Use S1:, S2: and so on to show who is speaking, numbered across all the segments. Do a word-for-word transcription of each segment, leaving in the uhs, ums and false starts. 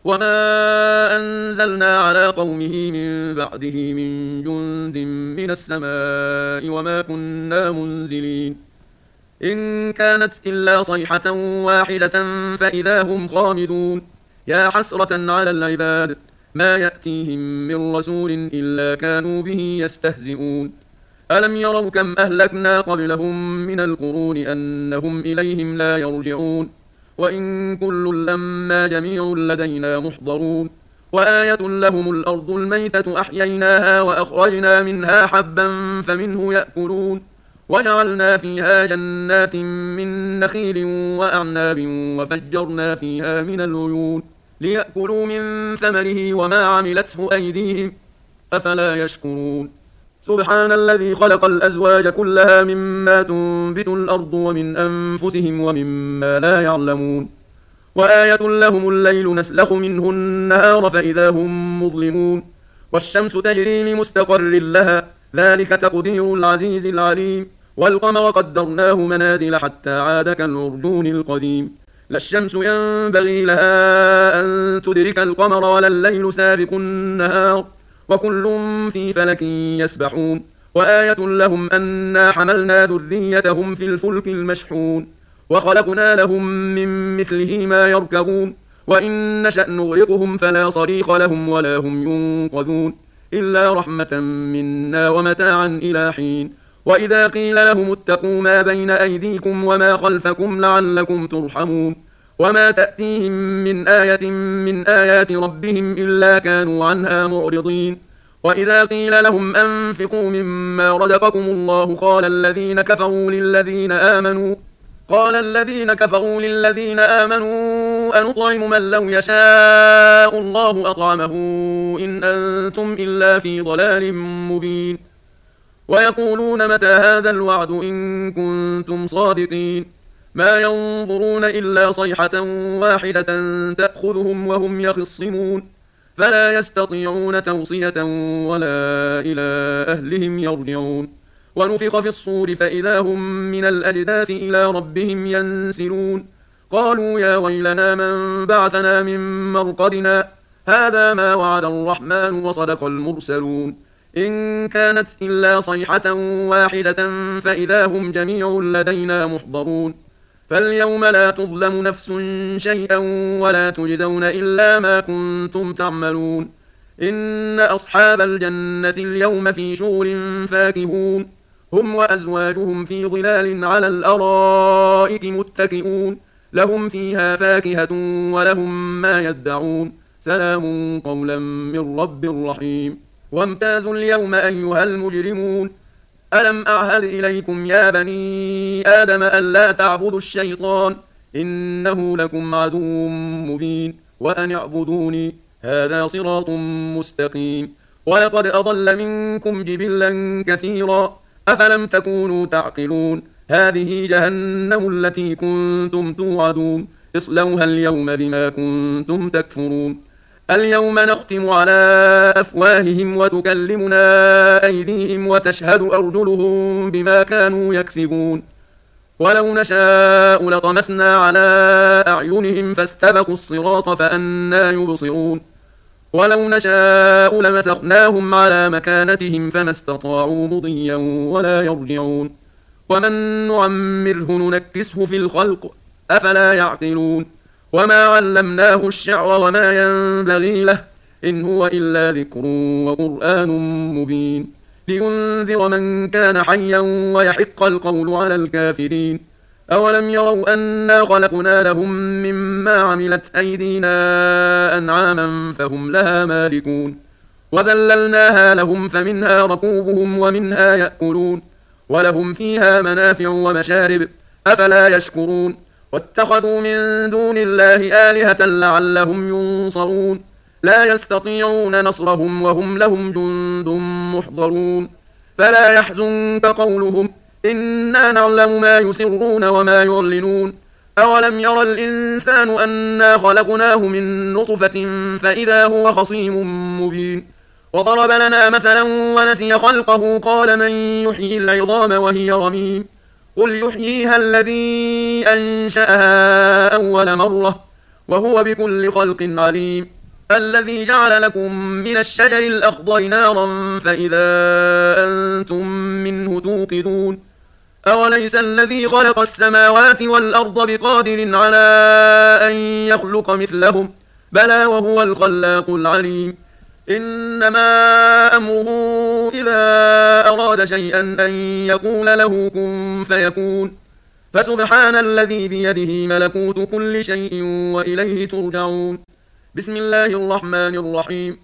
S1: وما أنزلنا على قومه من بعده من جند من السماء وما كنا منزلين إن كانت إلا صيحة واحدة فإذا هم خامدون يا حسرة على العباد ما يأتيهم من رسول إلا كانوا به يستهزئون ألم يروا كم أهلكنا قبلهم من القرون أنهم إليهم لا يرجعون وإن كل لما جميع لدينا محضرون وآية لهم الأرض الميتة أحييناها وأخرجنا منها حبا فمنه يأكلون وجعلنا فيها جنات من نخيل وأعناب وفجرنا فيها من العيون ليأكلوا من ثمره وما عملته أيديهم أفلا يشكرون سبحان الذي خلق الأزواج كلها مما تنبت الأرض ومن أنفسهم ومما لا يعلمون وآية لهم الليل نسلخ منه النهار فإذا هم مظلمون والشمس تجري لمستقر لها ذلك تقدير العزيز العليم والقمر قدرناه منازل حتى عاد كالعرجون القديم لا الشمس ينبغي لها أن تدرك القمر ولا الليل سابق النهار وكل في فلك يسبحون وآية لهم أنا حملنا ذريتهم في الفلك المشحون وخلقنا لهم من مثله ما يركبون وإن نشأ نغرقهم فلا صريخ لهم ولا هم ينقذون إلا رحمة منا ومتاعا إلى حين وإذا قيل لهم اتقوا ما بين أيديكم وما خلفكم لعلكم ترحمون وما تأتيهم من آية من آيات ربهم إلا كانوا عنها معرضين وإذا قيل لهم أنفقوا مما رزقكم الله قال الذين كفروا للذين آمنوا قال الذين كفروا للذين آمنوا أنطعم من لو يشاء الله أطعمه إن أنتم إلا في ضلال مبين ويقولون متى هذا الوعد إن كنتم صادقين ما ينظرون إلا صيحة واحدة تأخذهم وهم يخصمون فلا يستطيعون توصية ولا إلى أهلهم يرجعون ونفخ في الصور فإذا هم من الأجداث إلى ربهم ينسلون قالوا يا ويلنا من بعثنا من مرقدنا هذا ما وعد الرحمن وصدق المرسلون إن كانت إلا صيحة واحدة فإذا هم جميع لدينا محضرون فاليوم لا تظلم نفس شيئا ولا تجزون إلا ما كنتم تعملون إن أصحاب الجنة اليوم في شغل فاكهون هم وأزواجهم في ظلال على الأرائك متكئون لهم فيها فاكهة ولهم ما يدعون سلام قولا من رب رحيم وامتازوا اليوم أيها المجرمون ألم أعهد إليكم يا بني آدم ألا تعبدوا الشيطان إنه لكم عدو مبين وأن اعبدوني هذا صراط مستقيم ولقد أضل منكم جبلا كثيرا أفلم تكونوا تعقلون هذه جهنم التي كنتم توعدون اصلوها اليوم بما كنتم تكفرون اليوم نختم على أفواههم وتكلمنا أيديهم وتشهد أرجلهم بما كانوا يكسبون ولو نشاء لطمسنا على أعينهم فاستبقوا الصراط فأنى يبصرون ولو نشاء لمسخناهم على مكانتهم فما استطاعوا مضيا ولا يرجعون ومن نعمره ننكسه في الخلق أفلا يعقلون وما علمناه الشعر وما ينبغي له إن هو إلا ذكر وقرآن مبين لينذر من كان حيا ويحق القول على الكافرين أولم يروا أنا خلقنا لهم مما عملت أيدينا أنعاما فهم لها مالكون وذللناها لهم فمنها ركوبهم ومنها يأكلون ولهم فيها منافع ومشارب أفلا يشكرون واتخذوا من دون الله آلهة لعلهم ينصرون لا يستطيعون نصرهم وهم لهم جند محضرون فلا يحزنك قولهم إنا نعلم ما يسرون وما يعلنون أولم يرى الإنسان أنا خلقناه من نطفة فإذا هو خصيم مبين وضرب لنا مثلا ونسي خلقه قال من يحيي العظام وهي رميم قل يحييها الذي أنشأها أول مرة وهو بكل خلق عليم. الذي جعل لكم من الشجر الأخضر نارا فإذا أنتم منه توقدون أوليس الذي خلق السماوات والأرض بقادر على أن يخلق مثلهم بلى وهو الخلاق العليم. إنما أمره إذا أراد شيئا أن يقول له كن فيكون فسبحان الذي بيده ملكوت كل شيء وإليه ترجعون. بسم الله الرحمن الرحيم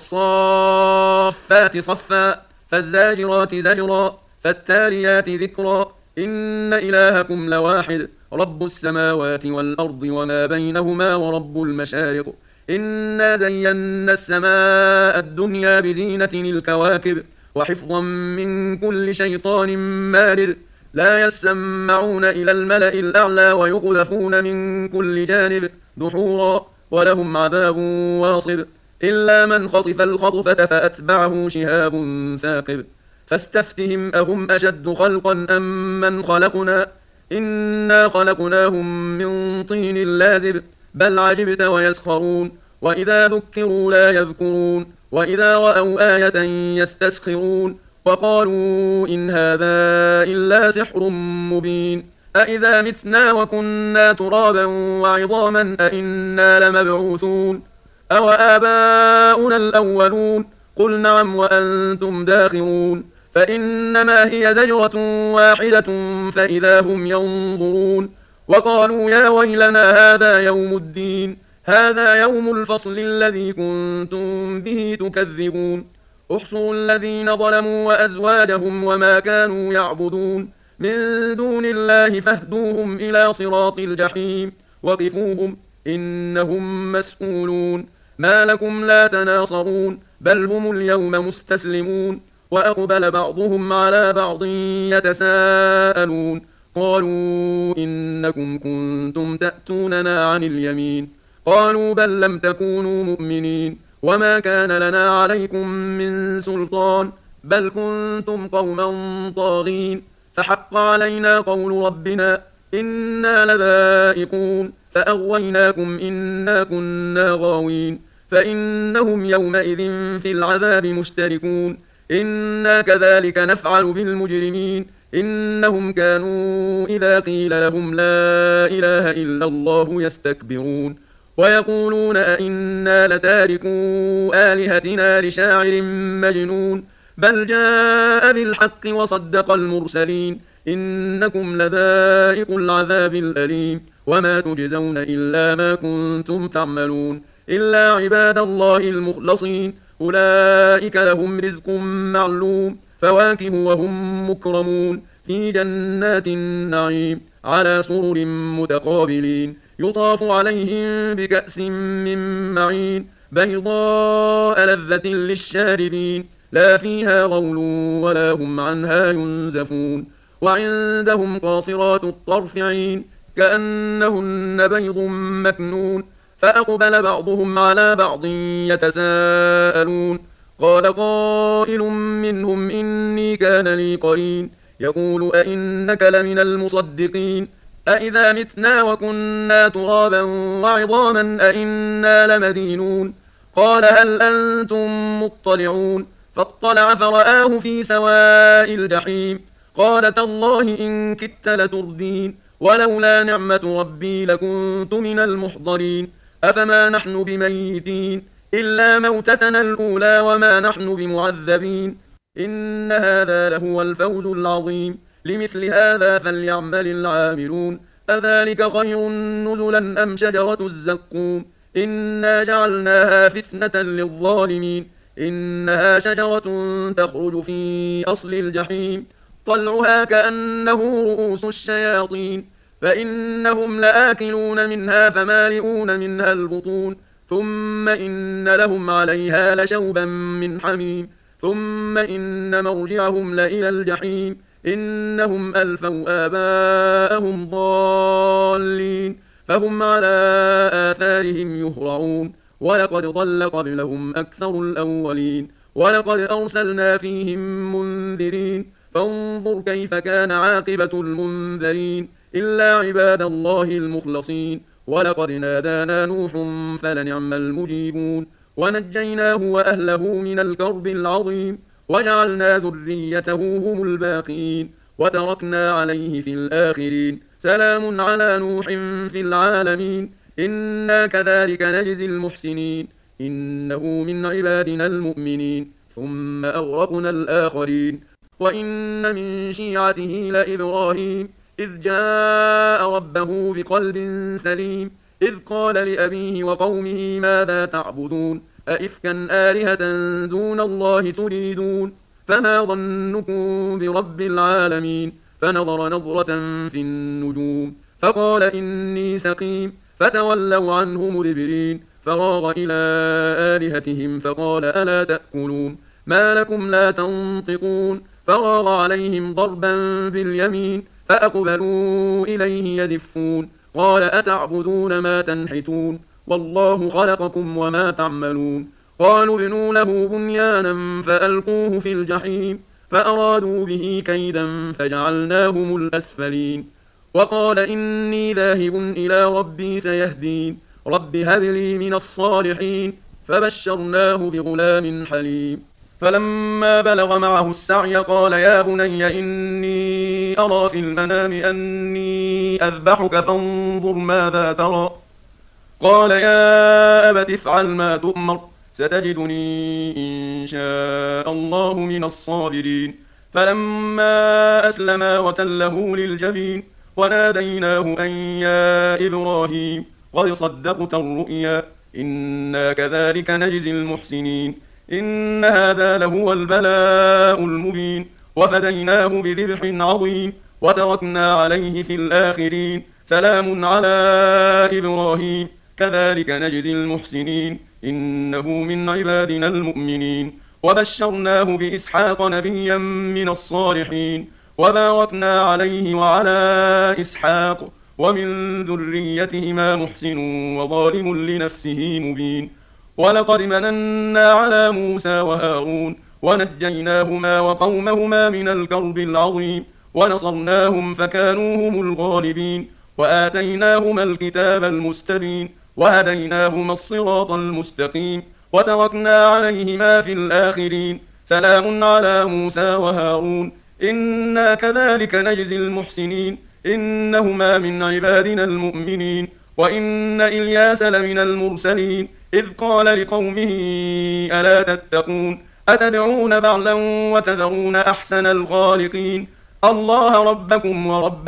S1: والصافات صفا فالزاجرات زجرا فالتاليات ذكرا إن إلهكم لواحد رب السماوات والأرض وما بينهما ورب المشارق إنا زينا السماء الدنيا بزينة الكواكب وحفظا من كل شيطان مارد لا يسمعون إلى الملأ الأعلى ويقذفون من كل جانب دحورا ولهم عذاب واصب إلا من خطف الخطفة فأتبعه شهاب ثاقب فاستفتهم أهم أشد خلقا أم من خلقنا إنا خلقناهم من طين لازب بل عجبت ويسخرون وإذا ذكروا لا يذكرون وإذا رأوا آية يستسخرون وقالوا إن هذا إلا سحر مبين أإذا متنا وكنا ترابا وعظاما أإنا لمبعوثون أو آباؤنا الأولون قل نعم وأنتم داخرون فإنما هي زجرة واحدة فإذا هم ينظرون وقالوا يا ويلنا هذا يوم الدين هذا يوم الفصل الذي كنتم به تكذبون احصروا الذين ظلموا وأزواجهم وما كانوا يعبدون من دون الله فاهدوهم إلى صراط الجحيم وقفوهم إنهم مسؤولون ما لكم لا تناصرون بل هم اليوم مستسلمون وأقبل بعضهم على بعض يتساءلون قالوا إنكم كنتم تأتوننا عن اليمين قالوا بل لم تكونوا مؤمنين وما كان لنا عليكم من سلطان بل كنتم قوما طاغين فحق علينا قول ربنا إنا لذائقون فأغويناكم إنا كنا غاوين فإنهم يومئذ في العذاب مشتركون إنا كذلك نفعل بالمجرمين إنهم كانوا إذا قيل لهم لا إله إلا الله يستكبرون ويقولون أئنا لتاركو آلهتنا لشاعر مجنون بل جاء بالحق وصدق المرسلين إنكم لذائق العذاب الأليم وما تجزون إلا ما كنتم تعملون إلا عباد الله المخلصين أولئك لهم رزق معلوم فواكه وهم مكرمون في جنات النعيم على سرر متقابلين يطاف عليهم بكأس من معين بيضاء لذة للشاربين لا فيها غول ولا هم عنها ينزفون وعندهم قاصرات الطرف عين كأنهن بيض مكنون فأقبل بعضهم على بعض يتساءلون قال قائل منهم إني كان لي قرين يقول أئنك لمن المصدقين أئذا متنا وكنا ترابا وعظاما أئنا لمدينون قال هل أنتم مطلعون فاطلع فرآه في سواء الجحيم قال تالله إن كدت لتردين ولولا نعمة ربي لكنت من المحضرين أفما نحن بميتين إلا موتتنا الأولى وما نحن بمعذبين إن هذا لهو الفوز العظيم لمثل هذا فليعمل العاملون أذلك خير نزلا أم شجرة الزقوم إنا جعلناها فتنة للظالمين إنها شجرة تخرج في أصل الجحيم طلعها كأنه رؤوس الشياطين فإنهم لآكلون منها فمالئون منها البطون ثم إن لهم عليها لشوبا من حميم ثم إن مرجعهم لإلى الجحيم إنهم ألفوا آباءهم ضالين فهم على آثارهم يهرعون ولقد ضل قبلهم أكثر الأولين ولقد أرسلنا فيهم منذرين فانظر كيف كان عاقبة المنذرين إلا عباد الله المخلصين ولقد نادانا نوح فلنعم المجيبون ونجيناه وأهله من الكرب العظيم وجعلنا ذريته هم الباقين وتركنا عليه في الآخرين سلام على نوح في العالمين إنا كذلك نجزي المحسنين إنه من عبادنا المؤمنين ثم أغرقنا الآخرين وإن من شيعته لإبراهيم إذ جاء ربه بقلب سليم إذ قال لأبيه وقومه ماذا تعبدون أئفكا آلهة دون الله تريدون فما ظنكم برب العالمين فنظر نظرة في النجوم فقال إني سقيم فتولوا عنه مدبرين فراغ إلى آلهتهم فقال ألا تأكلون ما لكم لا تنطقون فراغ عليهم ضربا باليمين فأقبلوا إليه يزفون قال أتعبدون ما تنحتون والله خلقكم وما تعملون قالوا ابنوا له بنيانا فألقوه في الجحيم فأرادوا به كيدا فجعلناهم الأسفلين وقال إني ذاهب إلى ربي سيهدين رب هب لي من الصالحين فبشرناه بغلام حليم فلما بلغ معه السعي قال يا بني إني أرى في المنام أني أذبحك فانظر ماذا ترى قال يا أبت افعل ما تؤمر ستجدني إن شاء الله من الصابرين فلما أسلما وتله للجبين وناديناه أن يا إبراهيم قد صدقت الرؤيا إنا كذلك نجزي المحسنين إن هذا لهو البلاء المبين وفديناه بذبح عظيم وتركنا عليه في الآخرين سلام على إبراهيم كذلك نجزي المحسنين إنه من عبادنا المؤمنين وبشرناه بإسحاق نبيا من الصالحين وباركنا عليه وعلى إسحاق ومن ذريتهما محسن وظالم لنفسه مبين ولقد مننا على موسى وهارون ونجيناهما وقومهما من الكرب العظيم ونصرناهم فكانوا هم الغالبين وآتيناهما الكتاب المستبين وهديناهما الصراط المستقيم وتركنا عليهما في الآخرين سلام على موسى وهارون إنا كذلك نجزي المحسنين إنهما من عبادنا المؤمنين وإن إلياس لمن المرسلين إذ قال لقومه ألا تتقون أتدعون بعلا وتذرون أحسن الخالقين الله ربكم ورب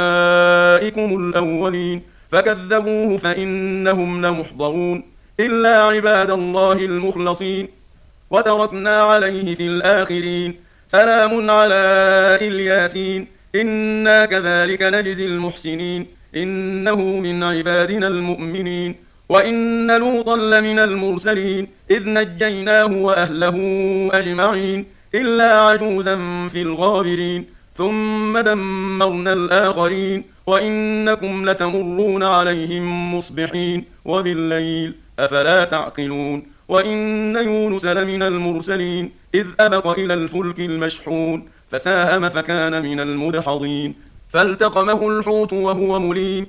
S1: آبائكم الأولين فكذبوه فإنهم لمحضرون إلا عباد الله المخلصين وتركنا عليه في الآخرين سلام على الياسين إنا كذلك نجزي المحسنين إنه من عبادنا المؤمنين وإن لوطا لمن المرسلين إذ نجيناه وأهله أجمعين إلا عجوزا في الغابرين ثم دمرنا الآخرين وإنكم لتمرون عليهم مصبحين وبالليل أفلا تعقلون وإن يونس لمن المرسلين إذ أبق إلى الفلك المشحون فساهم فكان من المدحضين فالتقمه الحوت وهو مليم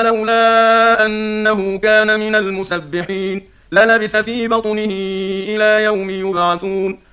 S1: فلولا أنه كان من المسبحين للبث في بطنه إلى يوم يبعثون